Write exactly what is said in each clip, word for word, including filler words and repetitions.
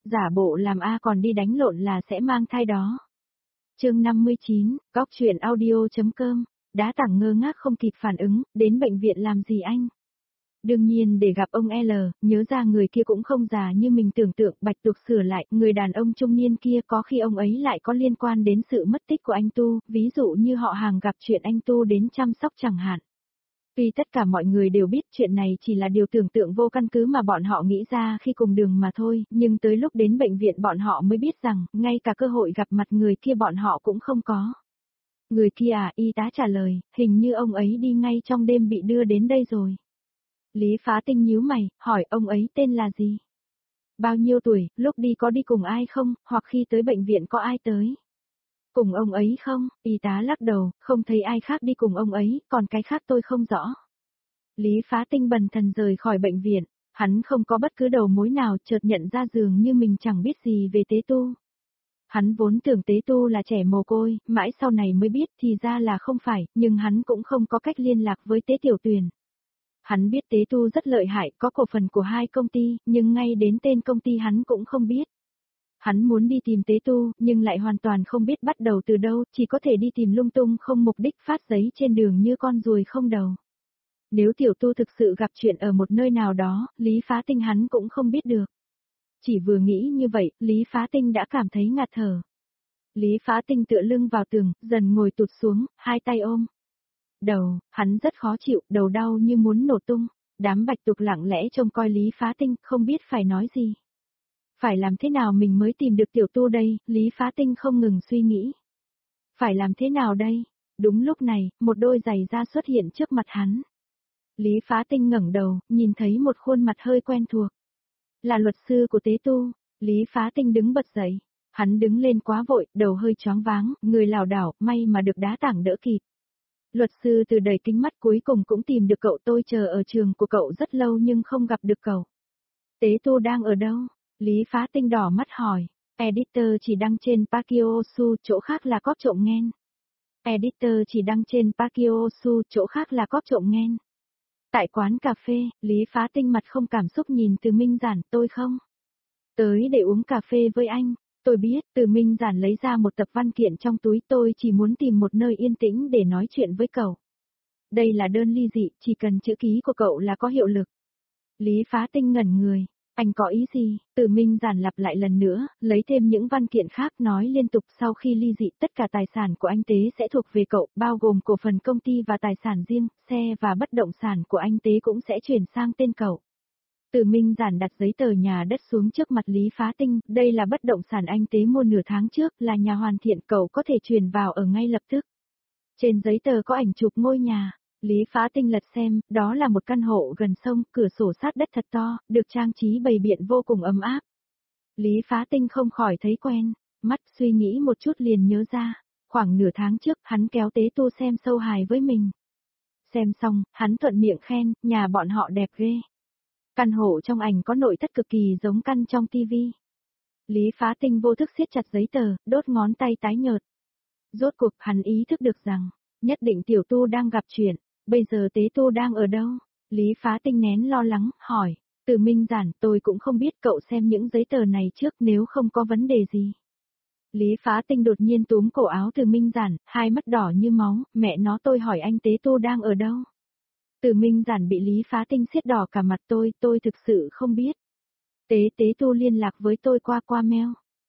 giả bộ làm A còn đi đánh lộn là sẽ mang thai đó. Chương năm mươi chín, góc truyện audio.com, đá tảng ngơ ngác không kịp phản ứng, đến bệnh viện làm gì anh? Đương nhiên để gặp ông L, nhớ ra người kia cũng không già như mình tưởng tượng, Bạch Tuộc sửa lại, người đàn ông trung niên kia có khi ông ấy lại có liên quan đến sự mất tích của anh Tu, ví dụ như họ hàng gặp chuyện anh Tu đến chăm sóc chẳng hạn. Tuy tất cả mọi người đều biết chuyện này chỉ là điều tưởng tượng vô căn cứ mà bọn họ nghĩ ra khi cùng đường mà thôi, nhưng tới lúc đến bệnh viện bọn họ mới biết rằng, ngay cả cơ hội gặp mặt người kia bọn họ cũng không có. Người kia à, y tá trả lời, hình như ông ấy đi ngay trong đêm bị đưa đến đây rồi. Lý Phá Tinh nhíu mày, hỏi ông ấy tên là gì? Bao nhiêu tuổi, lúc đi có đi cùng ai không, hoặc khi tới bệnh viện có ai tới? Cùng ông ấy không? Y tá lắc đầu, không thấy ai khác đi cùng ông ấy, còn cái khác tôi không rõ. Lý Phá Tinh bần thần rời khỏi bệnh viện, hắn không có bất cứ đầu mối nào, chợt nhận ra dường như mình chẳng biết gì về Tế Tu. Hắn vốn tưởng Tế Tu là trẻ mồ côi, mãi sau này mới biết thì ra là không phải, nhưng hắn cũng không có cách liên lạc với Tế Tiểu Tuyền. Hắn biết Tế Tu rất lợi hại, có cổ phần của hai công ty, nhưng ngay đến tên công ty hắn cũng không biết. Hắn muốn đi tìm Tế Tu, nhưng lại hoàn toàn không biết bắt đầu từ đâu, chỉ có thể đi tìm lung tung không mục đích phát giấy trên đường như con ruồi không đầu. Nếu Tiểu Tu thực sự gặp chuyện ở một nơi nào đó, Lý Phá Tinh hắn cũng không biết được. Chỉ vừa nghĩ như vậy, Lý Phá Tinh đã cảm thấy ngạt thở. Lý Phá Tinh tựa lưng vào tường, dần ngồi tụt xuống, hai tay ôm đầu, hắn rất khó chịu, đầu đau như muốn nổ tung. Đám Bạch Tuộc lặng lẽ trông coi Lý Phá Tinh, không biết phải nói gì. Phải làm thế nào mình mới tìm được Tiểu Tu đây, Lý Phá Tinh không ngừng suy nghĩ. Phải làm thế nào đây? Đúng lúc này, một đôi giày da xuất hiện trước mặt hắn. Lý Phá Tinh ngẩng đầu, nhìn thấy một khuôn mặt hơi quen thuộc. Là luật sư của Tế Tu. Lý Phá Tinh đứng bật dậy. Hắn đứng lên quá vội, đầu hơi choáng váng, người lảo đảo, may mà được đá tảng đỡ kịp. Luật sư từ đầy kính mắt cuối cùng cũng tìm được cậu, tôi chờ ở trường của cậu rất lâu nhưng không gặp được cậu. Tế Tu đang ở đâu? Lý Phá Tinh đỏ mắt hỏi. Editor chỉ đăng trên Pakiosu, chỗ khác là cóp trộm nghen. Editor chỉ đăng trên Pakiosu, chỗ khác là cóp trộm nghen. Tại quán cà phê, Lý Phá Tinh mặt không cảm xúc nhìn Từ Minh Giản, tôi không tới để uống cà phê với anh. Tôi biết, Từ Minh Giản lấy ra một tập văn kiện trong túi, tôi chỉ muốn tìm một nơi yên tĩnh để nói chuyện với cậu. Đây là đơn ly dị, chỉ cần chữ ký của cậu là có hiệu lực. Lý Phá Tinh ngẩn người, anh có ý gì? Từ Minh Giản lặp lại lần nữa, lấy thêm những văn kiện khác nói liên tục, sau khi ly dị tất cả tài sản của anh Tế sẽ thuộc về cậu, bao gồm cổ phần công ty và tài sản riêng, xe và bất động sản của anh Tế cũng sẽ chuyển sang tên cậu. Từ Minh Giản đặt giấy tờ nhà đất xuống trước mặt Lý Phá Tinh, đây là bất động sản anh Tế mua nửa tháng trước, là nhà hoàn thiện, cậu có thể chuyển vào ở ngay lập tức. Trên giấy tờ có ảnh chụp ngôi nhà. Lý Phá Tinh lật xem, đó là một căn hộ gần sông, cửa sổ sát đất thật to, được trang trí bày biện vô cùng ấm áp. Lý Phá Tinh không khỏi thấy quen, mắt suy nghĩ một chút liền nhớ ra, khoảng nửa tháng trước hắn kéo Tế Tu xem show hài với mình. Xem xong, hắn thuận miệng khen, nhà bọn họ đẹp ghê. Căn hộ trong ảnh có nội thất cực kỳ giống căn trong tivi. Lý Phá Tinh vô thức siết chặt giấy tờ, đốt ngón tay tái nhợt. Rốt cuộc hắn ý thức được rằng, nhất định Tiểu Tu đang gặp chuyện. Bây giờ Tế Tu đang ở đâu? Lý Phá Tinh nén lo lắng, hỏi. Từ Minh Giản, tôi cũng không biết, cậu xem những giấy tờ này trước nếu không có vấn đề gì. Lý Phá Tinh đột nhiên túm cổ áo Từ Minh Giản, hai mắt đỏ như máu, mẹ nó, tôi hỏi anh Tế Tu đang ở đâu? Từ Minh Giản bị Lý Phá Tinh siết đỏ cả mặt, tôi, tôi thực sự không biết. Tế Tế Tu liên lạc với tôi qua qua mail.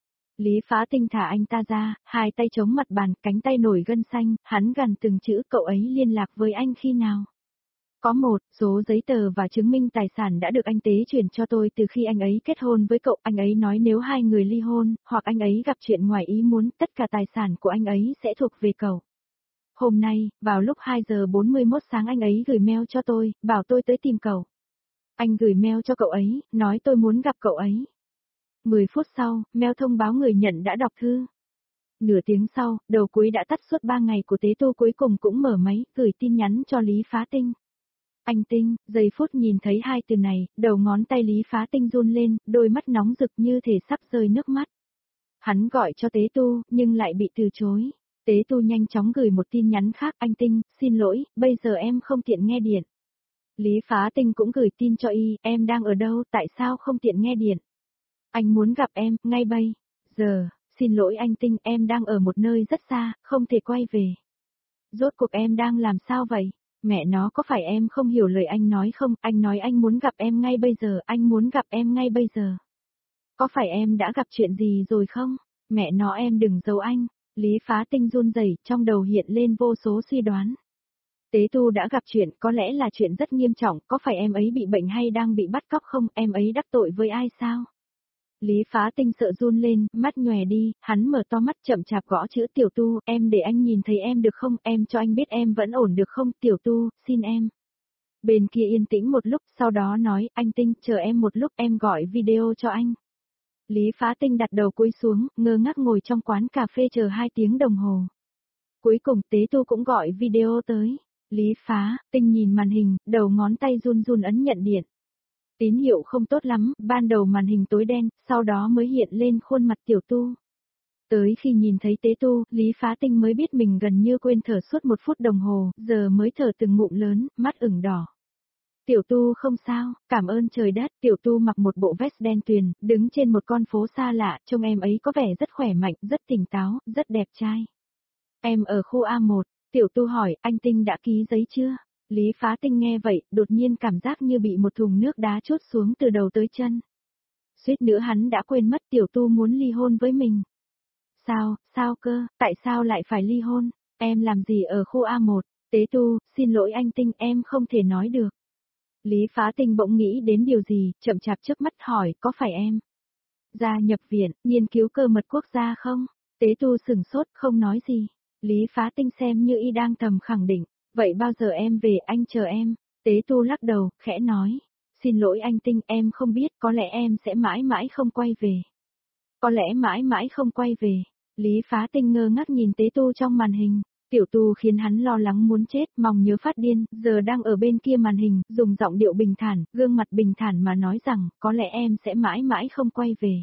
Lý Phá Tinh thả anh ta ra, hai tay chống mặt bàn, cánh tay nổi gân xanh, hắn gằn từng chữ, cậu ấy liên lạc với anh khi nào? Có một, số giấy tờ và chứng minh tài sản đã được anh Tế chuyển cho tôi từ khi anh ấy kết hôn với cậu, anh ấy nói nếu hai người ly hôn, hoặc anh ấy gặp chuyện ngoài ý muốn, tất cả tài sản của anh ấy sẽ thuộc về cậu. Hôm nay, vào lúc hai giờ bốn mươi mốt sáng anh ấy gửi mail cho tôi, bảo tôi tới tìm cậu. Anh gửi mail cho cậu ấy, nói tôi muốn gặp cậu ấy. mười phút sau, mail thông báo người nhận đã đọc thư. Nửa tiếng sau, đầu cuối đã tắt suốt ba ngày của Tế Tu cuối cùng cũng mở máy, gửi tin nhắn cho Lý Phá Tinh. Anh Tinh, giây phút nhìn thấy hai từ này, đầu ngón tay Lý Phá Tinh run lên, đôi mắt nóng rực như thể sắp rơi nước mắt. Hắn gọi cho Tế Tu, nhưng lại bị từ chối. Tế Tu nhanh chóng gửi một tin nhắn khác, anh Tinh, xin lỗi, bây giờ em không tiện nghe điện. Lý Phá Tinh cũng gửi tin cho y, em đang ở đâu, tại sao không tiện nghe điện? Anh muốn gặp em, ngay bây giờ, xin lỗi anh Tinh, em đang ở một nơi rất xa, không thể quay về. Rốt cuộc em đang làm sao vậy? Mẹ nó, có phải em không hiểu lời anh nói không? Anh nói anh muốn gặp em ngay bây giờ, anh muốn gặp em ngay bây giờ. Có phải em đã gặp chuyện gì rồi không? Mẹ nó, em đừng giấu anh. Lý Phá Tinh run rẩy, trong đầu hiện lên vô số suy đoán. Tế Tu đã gặp chuyện, có lẽ là chuyện rất nghiêm trọng, có phải em ấy bị bệnh hay đang bị bắt cóc không? Em ấy đắc tội với ai sao? Lý Phá Tinh sợ run lên, mắt nhòe đi, hắn mở to mắt chậm chạp gõ chữ Tiểu Tu, em để anh nhìn thấy em được không, em cho anh biết em vẫn ổn được không, Tiểu Tu, xin em. Bên kia yên tĩnh một lúc, sau đó nói, anh Tinh, chờ em một lúc, em gọi video cho anh. Lý Phá Tinh đặt đầu cúi xuống, ngơ ngác ngồi trong quán cà phê chờ hai tiếng đồng hồ. Cuối cùng Tế Tu cũng gọi video tới. Lý Phá Tinh nhìn màn hình, đầu ngón tay run run ấn nhận điện. Tín hiệu không tốt lắm, ban đầu màn hình tối đen, sau đó mới hiện lên khuôn mặt Tiểu Tu. Tới khi nhìn thấy Tế Tu, Lý Phá Tinh mới biết mình gần như quên thở suốt một phút đồng hồ, giờ mới thở từng ngụm lớn, mắt ửng đỏ. Tiểu Tu không sao, cảm ơn trời đất, Tiểu Tu mặc một bộ vest đen tuyền, đứng trên một con phố xa lạ, trông em ấy có vẻ rất khỏe mạnh, rất tỉnh táo, rất đẹp trai. Em ở khu A một, Tiểu Tu hỏi, anh Tinh đã ký giấy chưa? Lý Phá Tinh nghe vậy, đột nhiên cảm giác như bị một thùng nước đá trút xuống từ đầu tới chân. Suýt nữa hắn đã quên mất Tiểu Tu muốn ly hôn với mình. Sao, sao cơ, tại sao lại phải ly hôn? Em làm gì ở khu A một? Tế Tu, xin lỗi anh Tinh, em không thể nói được. Lý Phá Tinh bỗng nghĩ đến điều gì, chậm chạp trước mắt hỏi, có phải em ra nhập viện, nghiên cứu cơ mật quốc gia không? Tế Tu sửng sốt, không nói gì. Lý Phá Tinh xem như y đang thầm khẳng định, vậy bao giờ em về, anh chờ em. Tế Tu lắc đầu, khẽ nói, xin lỗi anh Tinh, em không biết, có lẽ em sẽ mãi mãi không quay về. Có lẽ mãi mãi không quay về. Lý Phá Tinh ngơ ngác nhìn Tế Tu trong màn hình. Tiểu Tu khiến hắn lo lắng muốn chết, mong nhớ phát điên, giờ đang ở bên kia màn hình, dùng giọng điệu bình thản, gương mặt bình thản mà nói rằng, có lẽ em sẽ mãi mãi không quay về.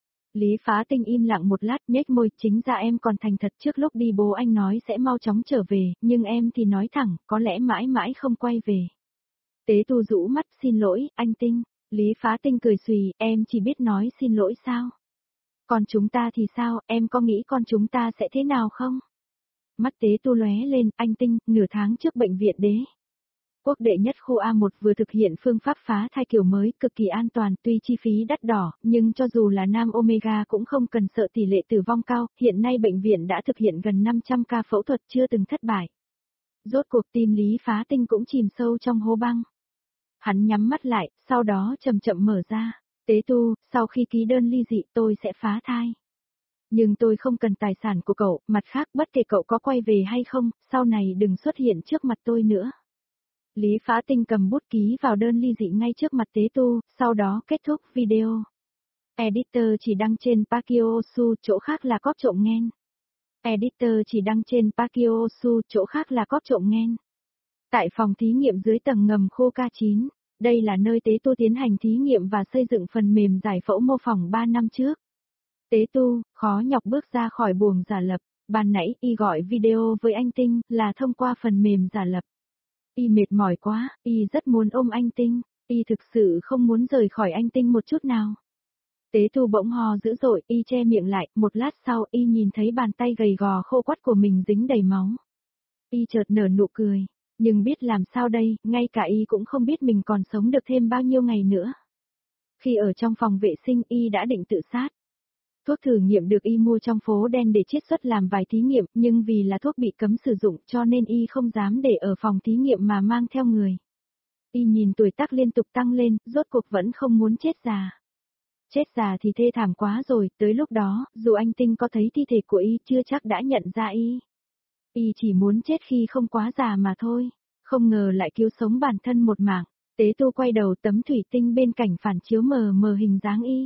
Lý Phá Tinh im lặng một lát, nhếch môi, chính ra em còn thành thật, trước lúc đi bố anh nói sẽ mau chóng trở về, nhưng em thì nói thẳng, có lẽ mãi mãi không quay về. Tế Tu rũ mắt, xin lỗi, anh Tinh. Lý Phá Tinh cười xùy, em chỉ biết nói xin lỗi sao? Còn chúng ta thì sao, em có nghĩ con chúng ta sẽ thế nào không? Mắt Tế Tu lóe lên, anh Tinh, nửa tháng trước bệnh viện đế quốc đệ nhất khu A một vừa thực hiện phương pháp phá thai kiểu mới, cực kỳ an toàn, tuy chi phí đắt đỏ, nhưng cho dù là nam Omega cũng không cần sợ tỷ lệ tử vong cao, hiện nay bệnh viện đã thực hiện gần năm trăm ca phẫu thuật chưa từng thất bại. Rốt cuộc tim Lý Phá Tinh cũng chìm sâu trong hố băng. Hắn nhắm mắt lại, sau đó chậm chậm mở ra. Tế Tu, sau khi ký đơn ly dị tôi sẽ phá thai. Nhưng tôi không cần tài sản của cậu, mặt khác bất kể cậu có quay về hay không, sau này đừng xuất hiện trước mặt tôi nữa. Lý Phá Tinh cầm bút ký vào đơn ly dị ngay trước mặt Tế Tu, sau đó kết thúc video. Editor chỉ đăng trên Pakiosu, chỗ khác là cóp trộm nghe. Editor chỉ đăng trên Pakiosu, chỗ khác là cóp trộm nghe. Tại phòng thí nghiệm dưới tầng ngầm khu K chín, đây là nơi Tế Tu tiến hành thí nghiệm và xây dựng phần mềm giải phẫu mô phỏng ba năm trước. Tế Tu, khó nhọc bước ra khỏi buồng giả lập, ban nãy y gọi video với anh Tinh là thông qua phần mềm giả lập. Y mệt mỏi quá, y rất muốn ôm anh Tinh, y thực sự không muốn rời khỏi anh Tinh một chút nào. Tế Tu bỗng ho dữ dội, y che miệng lại, một lát sau y nhìn thấy bàn tay gầy gò khô quắt của mình dính đầy máu. Y chợt nở nụ cười, nhưng biết làm sao đây, ngay cả y cũng không biết mình còn sống được thêm bao nhiêu ngày nữa. Khi ở trong phòng vệ sinh y đã định tự sát. Thuốc thử nghiệm được y mua trong phố đen để chiết xuất làm vài thí nghiệm, nhưng vì là thuốc bị cấm sử dụng cho nên y không dám để ở phòng thí nghiệm mà mang theo người. Y nhìn tuổi tác liên tục tăng lên, rốt cuộc vẫn không muốn chết già. Chết già thì thê thảm quá rồi, tới lúc đó, dù anh Tinh có thấy thi thể của y chưa chắc đã nhận ra y. Y chỉ muốn chết khi không quá già mà thôi, không ngờ lại cứu sống bản thân một mạng. Tế Tu quay đầu, tấm thủy tinh bên cạnh phản chiếu mờ mờ hình dáng y.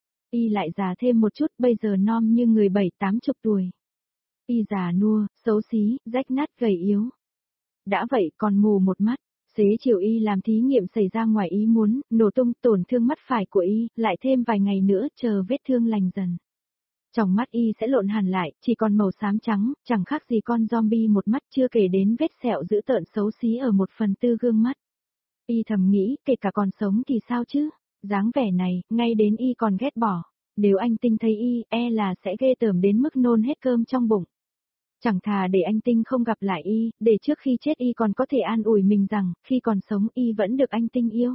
Y lại già thêm một chút, bây giờ non như người bảy tám chục tuổi. Y già nua, xấu xí, rách nát gầy yếu. Đã vậy còn mù một mắt, xế chiều y làm thí nghiệm xảy ra ngoài ý muốn, nổ tung tổn thương mắt phải của y, lại thêm vài ngày nữa chờ vết thương lành dần. Trong mắt y sẽ lộn hẳn lại, chỉ còn màu xám trắng, chẳng khác gì con zombie một mắt, chưa kể đến vết sẹo dữ tợn xấu xí ở một phần tư gương mắt. Y thầm nghĩ, kể cả còn sống thì sao chứ? Dáng vẻ này, ngay đến y còn ghét bỏ. Nếu anh Tinh thấy y, e là sẽ ghê tởm đến mức nôn hết cơm trong bụng. Chẳng thà để anh Tinh không gặp lại y, để trước khi chết y còn có thể an ủi mình rằng, khi còn sống y vẫn được anh Tinh yêu.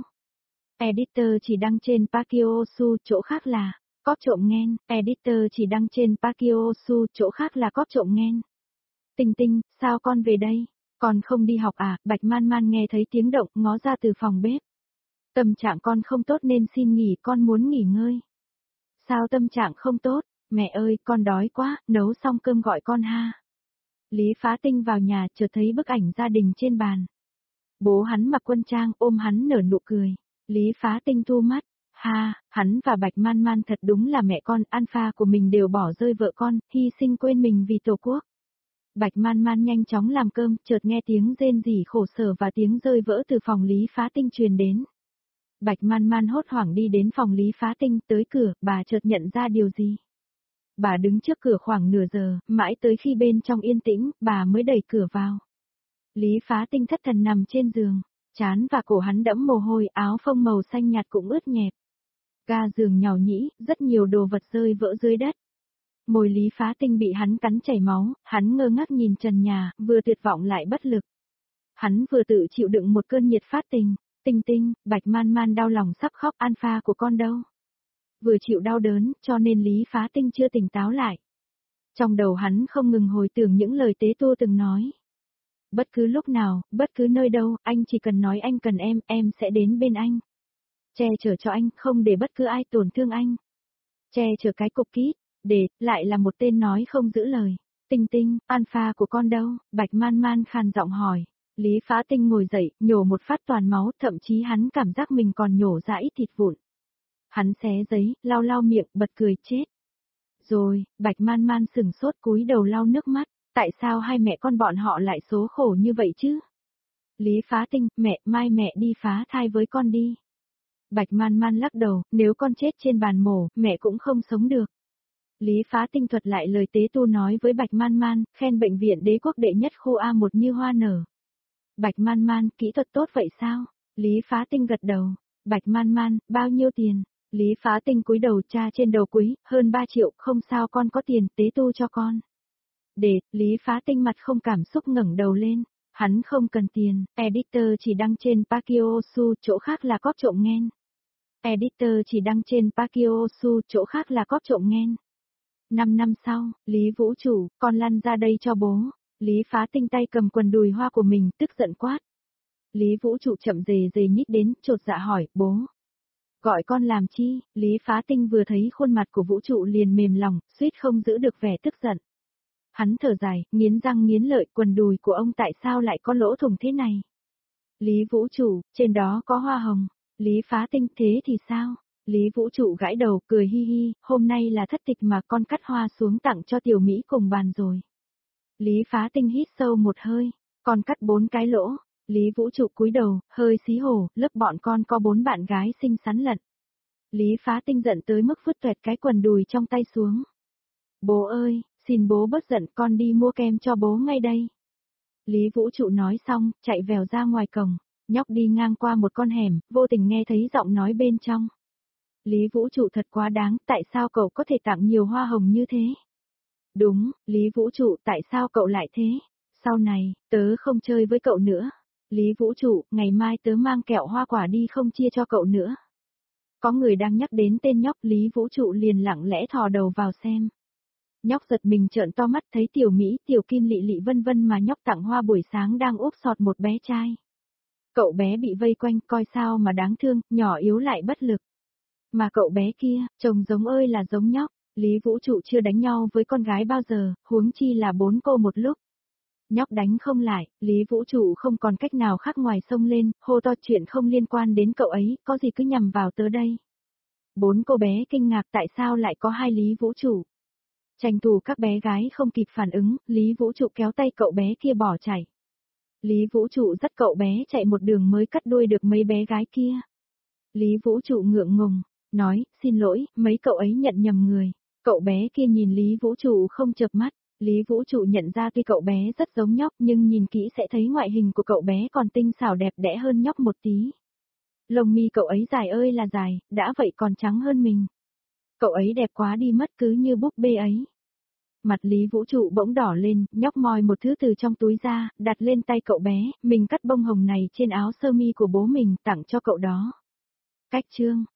Editor chỉ đăng trên Pakiosu, chỗ khác là cóp trộm nghen. Editor chỉ đăng trên Pakiosu, chỗ khác là cóp trộm nghen. Tinh Tinh, sao con về đây? Con không đi học à? Bạch Man Man nghe thấy tiếng động, ngó ra từ phòng bếp. Tâm trạng con không tốt nên xin nghỉ, con muốn nghỉ ngơi. Sao tâm trạng không tốt? Mẹ ơi, con đói quá, nấu xong cơm gọi con ha. Lý Phá Tinh vào nhà, chợt thấy bức ảnh gia đình trên bàn. Bố hắn mặc quân trang, ôm hắn nở nụ cười. Lý Phá Tinh thu mắt. Ha, hắn và Bạch Man Man thật đúng là mẹ con, alpha của mình đều bỏ rơi vợ con, hy sinh quên mình vì tổ quốc. Bạch Man Man nhanh chóng làm cơm, chợt nghe tiếng rên rỉ khổ sở và tiếng rơi vỡ từ phòng Lý Phá Tinh truyền đến. Bạch Man Man hốt hoảng đi đến phòng Lý Phá Tinh, tới cửa, bà chợt nhận ra điều gì. Bà đứng trước cửa khoảng nửa giờ, mãi tới khi bên trong yên tĩnh, bà mới đẩy cửa vào. Lý Phá Tinh thất thần nằm trên giường, trán và cổ hắn đẫm mồ hôi, áo phông màu xanh nhạt cũng ướt nhẹp. Ga giường nhàu nhĩ, rất nhiều đồ vật rơi vỡ dưới đất. Môi Lý Phá Tinh bị hắn cắn chảy máu, hắn ngơ ngác nhìn trần nhà, vừa tuyệt vọng lại bất lực. Hắn vừa tự chịu đựng một cơn nhiệt phát tình. Tinh Tinh, Bạch Man Man đau lòng sắp khóc, alpha của con đâu? Vừa chịu đau đớn, cho nên Lý Phá Tinh chưa tỉnh táo lại. Trong đầu hắn không ngừng hồi tưởng những lời Tế Tu từng nói. Bất cứ lúc nào, bất cứ nơi đâu, anh chỉ cần nói anh cần em, em sẽ đến bên anh. Che chở cho anh, không để bất cứ ai tổn thương anh. Che chở cái cục kít, để, lại là một tên nói không giữ lời. Tinh Tinh, alpha của con đâu? Bạch Man Man khàn giọng hỏi. Lý Phá Tinh ngồi dậy, nhổ một phát toàn máu, thậm chí hắn cảm giác mình còn nhổ ra ít thịt vụn. Hắn xé giấy, lau lau miệng, bật cười chết. Rồi, Bạch Man Man sừng sốt cúi đầu lau nước mắt, tại sao hai mẹ con bọn họ lại số khổ như vậy chứ? Lý Phá Tinh, mẹ, mai mẹ đi phá thai với con đi. Bạch Man Man lắc đầu, nếu con chết trên bàn mổ, mẹ cũng không sống được. Lý Phá Tinh thuật lại lời Tế Tu nói với Bạch Man Man, khen bệnh viện Đế quốc đệ nhất khu A một như hoa nở. Bạch Man Man, kỹ thuật tốt vậy sao? Lý Phá Tinh gật đầu. Bạch Man Man, bao nhiêu tiền? Lý Phá Tinh cúi đầu tra trên đầu quý, hơn ba triệu, không sao con có tiền, Tế Tu cho con. Để, Lý Phá Tinh mặt không cảm xúc ngẩng đầu lên. Hắn không cần tiền, editor chỉ đăng trên Pakiosu, chỗ khác là cóp trộm nghen. Editor chỉ đăng trên Pakiosu, chỗ khác là cóp trộm nghen. Năm năm sau, Lý Vũ Trụ, con lăn ra đây cho bố. Lý Phá Tinh tay cầm quần đùi hoa của mình, tức giận quát. Lý Vũ Trụ chậm rề rề nhích đến, chột dạ hỏi, bố. Gọi con làm chi? Lý Phá Tinh vừa thấy khuôn mặt của Vũ Trụ liền mềm lòng, suýt không giữ được vẻ tức giận. Hắn thở dài, nghiến răng nghiến lợi, quần đùi của ông tại sao lại có lỗ thủng thế này? Lý Vũ Trụ, trên đó có hoa hồng. Lý Phá Tinh, thế thì sao? Lý Vũ Trụ gãi đầu, cười hi hi, hôm nay là thất tịch mà con cắt hoa xuống tặng cho Tiểu Mỹ cùng bàn rồi. Lý Phá Tinh hít sâu một hơi, con cắt bốn cái lỗ. Lý Vũ Trụ cúi đầu, hơi xí hổ, lớp bọn con có bốn bạn gái xinh xắn lận. Lý Phá Tinh giận tới mức vứt tuẹt cái quần đùi trong tay xuống. Bố ơi, xin bố bớt giận, con đi mua kem cho bố ngay đây. Lý Vũ Trụ nói xong, chạy vèo ra ngoài cổng, nhóc đi ngang qua một con hẻm, vô tình nghe thấy giọng nói bên trong. Lý Vũ Trụ thật quá đáng, tại sao cậu có thể tặng nhiều hoa hồng như thế? Đúng, Lý Vũ Trụ, tại sao cậu lại thế? Sau này, tớ không chơi với cậu nữa. Lý Vũ Trụ, ngày mai tớ mang kẹo hoa quả đi không chia cho cậu nữa. Có người đang nhắc đến tên nhóc, Lý Vũ Trụ liền lặng lẽ thò đầu vào xem. Nhóc giật mình trợn to mắt thấy Tiểu Mỹ, Tiểu Kim Lị Lị vân vân mà nhóc tặng hoa buổi sáng đang úp sọt một bé trai. Cậu bé bị vây quanh, coi sao mà đáng thương, nhỏ yếu lại bất lực. Mà cậu bé kia, trông giống ơi là giống nhóc. Lý Vũ Trụ chưa đánh nhau với con gái bao giờ, huống chi là bốn cô một lúc. Nhóc đánh không lại, Lý Vũ Trụ không còn cách nào khác ngoài xông lên, hô to chuyện không liên quan đến cậu ấy, có gì cứ nhằm vào tớ đây. Bốn cô bé kinh ngạc tại sao lại có hai Lý Vũ Trụ. Tranh thủ các bé gái không kịp phản ứng, Lý Vũ Trụ kéo tay cậu bé kia bỏ chạy. Lý Vũ Trụ dắt cậu bé chạy một đường mới cắt đuôi được mấy bé gái kia. Lý Vũ Trụ ngượng ngùng, nói, xin lỗi, mấy cậu ấy nhận nhầm người. Cậu bé kia nhìn Lý Vũ Trụ không chợp mắt. Lý Vũ Trụ nhận ra tuy cậu bé rất giống nhóc nhưng nhìn kỹ sẽ thấy ngoại hình của cậu bé còn tinh xảo đẹp đẽ hơn nhóc một tí. Lông mi cậu ấy dài ơi là dài, đã vậy còn trắng hơn mình. cậu ấy đẹp quá đi mất cứ như búp bê ấy. Mặt Lý Vũ Trụ bỗng đỏ lên, nhóc moi một thứ từ trong túi ra, đặt lên tay cậu bé, mình cắt bông hồng này trên áo sơ mi của bố mình, tặng cho cậu đó. Cách chương